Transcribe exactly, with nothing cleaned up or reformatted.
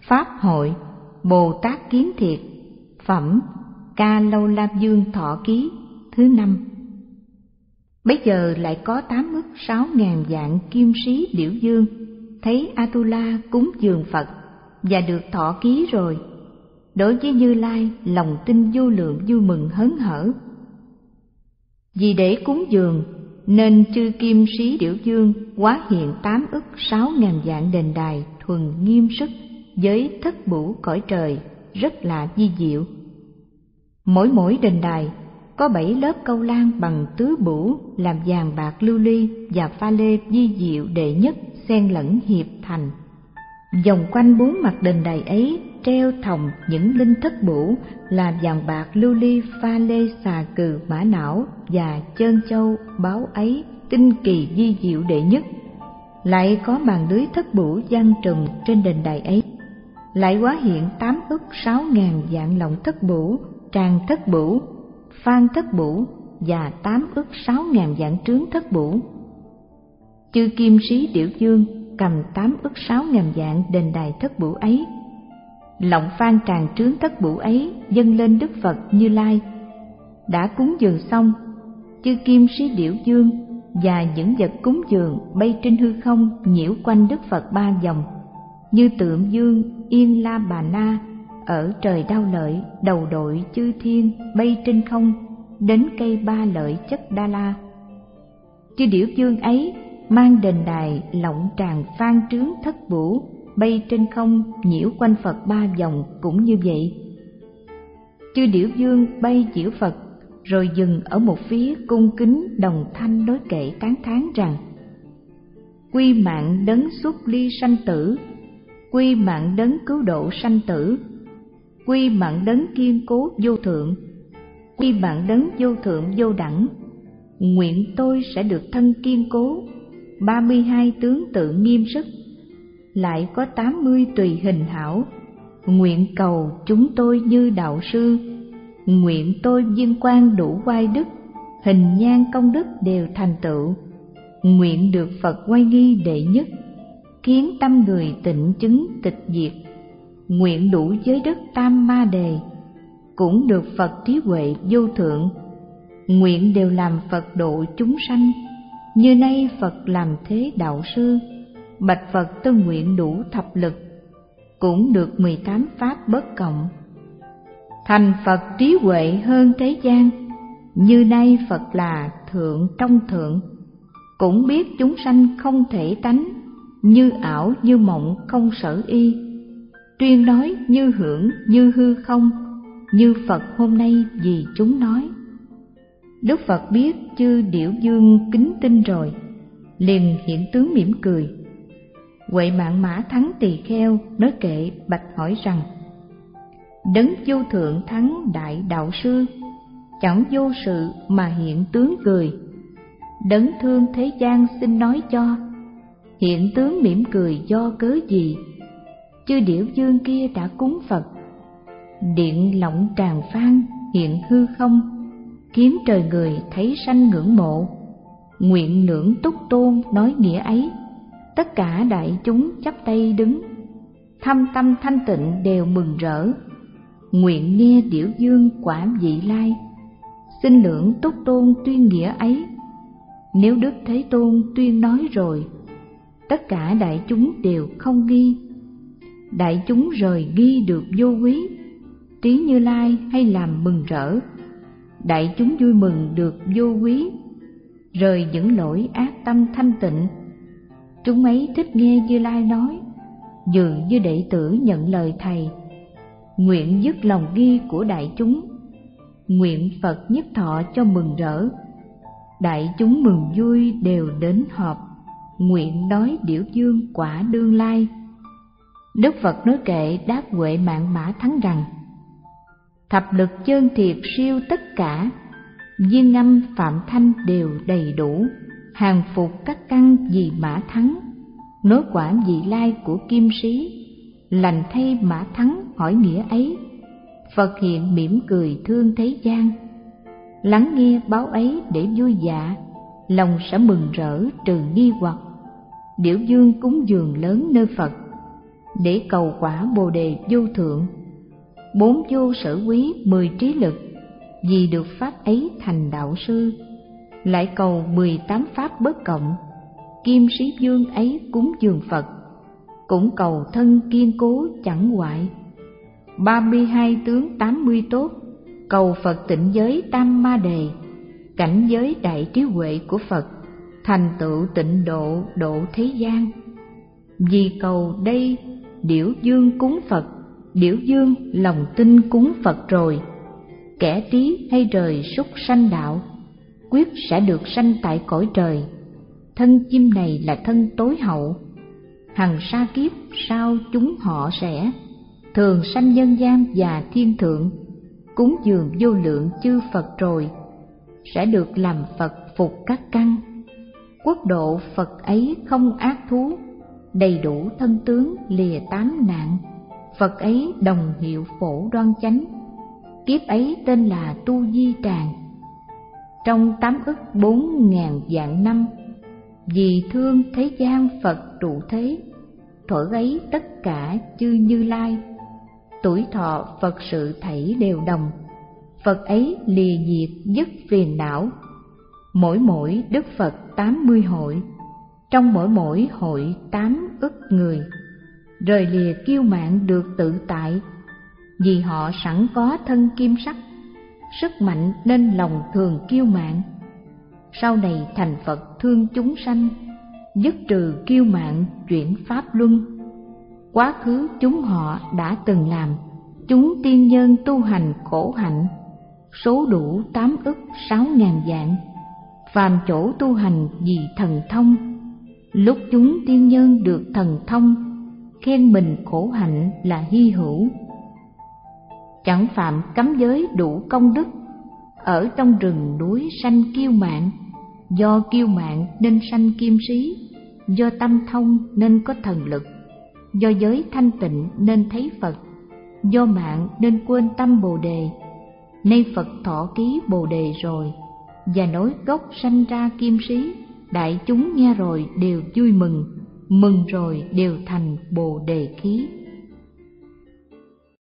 Pháp hội Bồ Tát Kiến Thiệt, phẩm Ca Lâu La Dương Thọ Ký thứ năm. Bấy giờ lại có tám ức sáu ngàn vạn kim sĩ Điểu Dương thấy Atula cúng dường Phật và được thọ ký rồi, đối với Như Lai lòng tin vô lượng vui mừng hớn hở. Vì để cúng dường nên chư kim sĩ Điểu Dương hóa hiện tám ức sáu ngàn vạn đền đài thuần nghiêm sức với thất bửu cõi trời rất là vi diệu. Mỗi mỗi đền đài có bảy lớp câu lan bằng tứ bửu làm vàng bạc lưu ly và pha lê vi diệu đệ nhất xen lẫn hiệp thành. Vòng quanh bốn mặt đền đài ấy treo thòng những linh thất bửu là vàng bạc lưu ly pha lê xà cừ mã não và chơn châu báo ấy tinh kỳ vi diệu đệ nhất. Lại có màn lưới thất bửu giăng trùm trên đền đài ấy. Lại hóa hiện tám ức sáu ngàn vạn lọng thất bửu, tràng thất bửu, phan thất bửu và tám ức sáu ngàn vạn trướng thất bửu. Chư kim sĩ Điểu Dương cầm tám ức sáu ngàn vạn đền đài thất bửu ấy. Lọng phan tràng trướng thất bửu ấy dâng lên Đức Phật Như Lai. Đã cúng dường xong, chư kim sĩ Điểu Dương và những vật cúng dường bay trên hư không nhiễu quanh Đức Phật ba vòng, như tượng dương Yên La Bà Na ở trời Đao Lợi đầu đội chư thiên bay trên không đến cây Ba Lợi Chất Đa La. Chư Điểu Dương ấy mang đền đài lọng tràng phan trướng thất bửu bay trên không nhiễu quanh Phật ba vòng cũng như vậy. Chư Điểu Dương bay nhiễu Phật rồi dừng ở một phía cung kính đồng thanh đối kệ tán thán rằng: Quy mạng đấng xuất ly sanh tử, quy mạng đấng cứu độ sanh tử, quy mạng đấng kiên cố vô thượng, quy mạng đấng vô thượng vô đẳng. Nguyện tôi sẽ được thân kiên cố, ba mươi hai tướng tự nghiêm sức, lại có tám mươi tùy hình hảo. Nguyện cầu chúng tôi như đạo sư, nguyện tôi viên quang đủ oai đức, hình nhan công đức đều thành tựu. Nguyện được Phật oai nghi đệ nhất, khiến tâm người tịnh chứng tịch diệt. Nguyện đủ giới đất tam ma đề, cũng được Phật trí huệ vô thượng. Nguyện đều làm Phật độ chúng sanh, như nay Phật làm thế đạo sư. Bạch Phật tôi nguyện đủ thập lực, cũng được mười tám pháp bất cộng. Thành Phật trí huệ hơn thế gian, như nay Phật là thượng trong thượng. Cũng biết chúng sanh không thể tánh, như ảo như mộng không sở y. Tuyên nói như hưởng như hư không, như Phật hôm nay vì chúng nói. Đức Phật biết chư Điểu Dương kính tin rồi, liền hiện tướng mỉm cười. Huệ Mạng Mã Thắng Tỳ Kheo nói kệ bạch hỏi rằng: Đấng vô thượng thắng đại đạo sư, chẳng vô sự mà hiện tướng cười. Đấng thương thế gian xin nói cho, hiện tướng mỉm cười do cớ gì? Chư Điểu Dương kia đã cúng Phật, điện lọng tràng phan hiện hư không, kiếm trời người thấy sanh ngưỡng mộ. Nguyện lưỡng túc tôn nói nghĩa ấy, tất cả đại chúng chắp tay đứng, thâm tâm thanh tịnh đều mừng rỡ. Nguyện nghe Điểu Dương quả vị lai, xin lưỡng túc tôn tuyên nghĩa ấy. Nếu Đức Thế Tôn tuyên nói rồi, tất cả đại chúng đều không nghi. Đại chúng rời nghi được vô quý, tiếng Như Lai hay làm mừng rỡ. Đại chúng vui mừng được vô quý, rời những lỗi ác tâm thanh tịnh. Chúng ấy thích nghe Như Lai nói, dường như đệ tử nhận lời Thầy. Nguyện dứt lòng nghi của đại chúng, nguyện Phật nhất thọ cho mừng rỡ. Đại chúng mừng vui đều đến họp, nguyện nói Điểu Dương quả đương lai. Đức Phật nói kệ đáp Huệ Mạng Mã Thắng rằng: Thập lực chơn thiệt siêu tất cả, viên âm phạm thanh đều đầy đủ. Hàng phục các căn vì Mã Thắng, nói quả vị lai của kim sĩ. Lành thay Mã Thắng hỏi nghĩa ấy, Phật hiện mỉm cười thương thế gian. Lắng nghe báo ấy để vui dạ, lòng sẽ mừng rỡ trừ nghi hoặc. Điểu Dương cúng dường lớn nơi Phật, để cầu quả Bồ đề vô thượng. Bốn vô sở quý mười trí lực, vì được pháp ấy thành đạo sư. Lại cầu mười tám pháp bất cộng, kim sĩ vương ấy cúng dường Phật, cũng cầu thân kiên cố chẳng hoại. Ba mươi hai tướng tám mươi tốt, cầu Phật tịnh giới tam ma đề, cảnh giới đại trí huệ của Phật, thành tựu tịnh độ độ thế gian. Vì cầu đây điểu dương cúng Phật, điểu dương lòng tin cúng Phật rồi, kẻ trí hay rời súc sanh đạo, quyết sẽ được sanh tại cõi trời. Thân chim này là thân tối hậu, hằng sa kiếp sau chúng họ sẽ thường sanh nhân gian và thiên thượng, cúng dường vô lượng chư Phật rồi, sẽ được làm Phật phục các căn. Quốc độ Phật ấy không ác thú, đầy đủ thân tướng lìa tám nạn. Phật ấy đồng hiệu phổ đoan chánh, kiếp ấy tên là Tu Di Tràng. Trong tám ức bốn ngàn vạn năm, vì thương thế gian Phật trụ thế, thuở ấy tất cả chư Như Lai, tuổi thọ Phật sự thảy đều đồng. Phật ấy lìa diệt dứt phiền não, mỗi mỗi Đức Phật tám mươi hội, trong mỗi mỗi hội tám ức người, rời lìa kiêu mạn được tự tại. Vì họ sẵn có thân kim sắc, sức mạnh nên lòng thường kiêu mạn. Sau này thành Phật thương chúng sanh, dứt trừ kiêu mạn chuyển pháp luân. Quá khứ chúng họ đã từng làm, chúng tiên nhân tu hành khổ hạnh, số đủ tám ức sáu ngàn vạn. Phàm chỗ tu hành vì thần thông, lúc chúng tiên nhân được thần thông, khen mình khổ hạnh là hy hữu. Chẳng phạm cấm giới đủ công đức, ở trong rừng núi sanh kiêu mạn. Do kiêu mạn nên sanh kim sĩ, do tâm thông nên có thần lực, do giới thanh tịnh nên thấy Phật, do mạng nên quên tâm Bồ đề. Nay Phật thọ ký Bồ đề rồi, và nối gốc sanh ra kim sĩ. Đại chúng nghe rồi đều vui mừng, mừng rồi đều thành Bồ đề khí.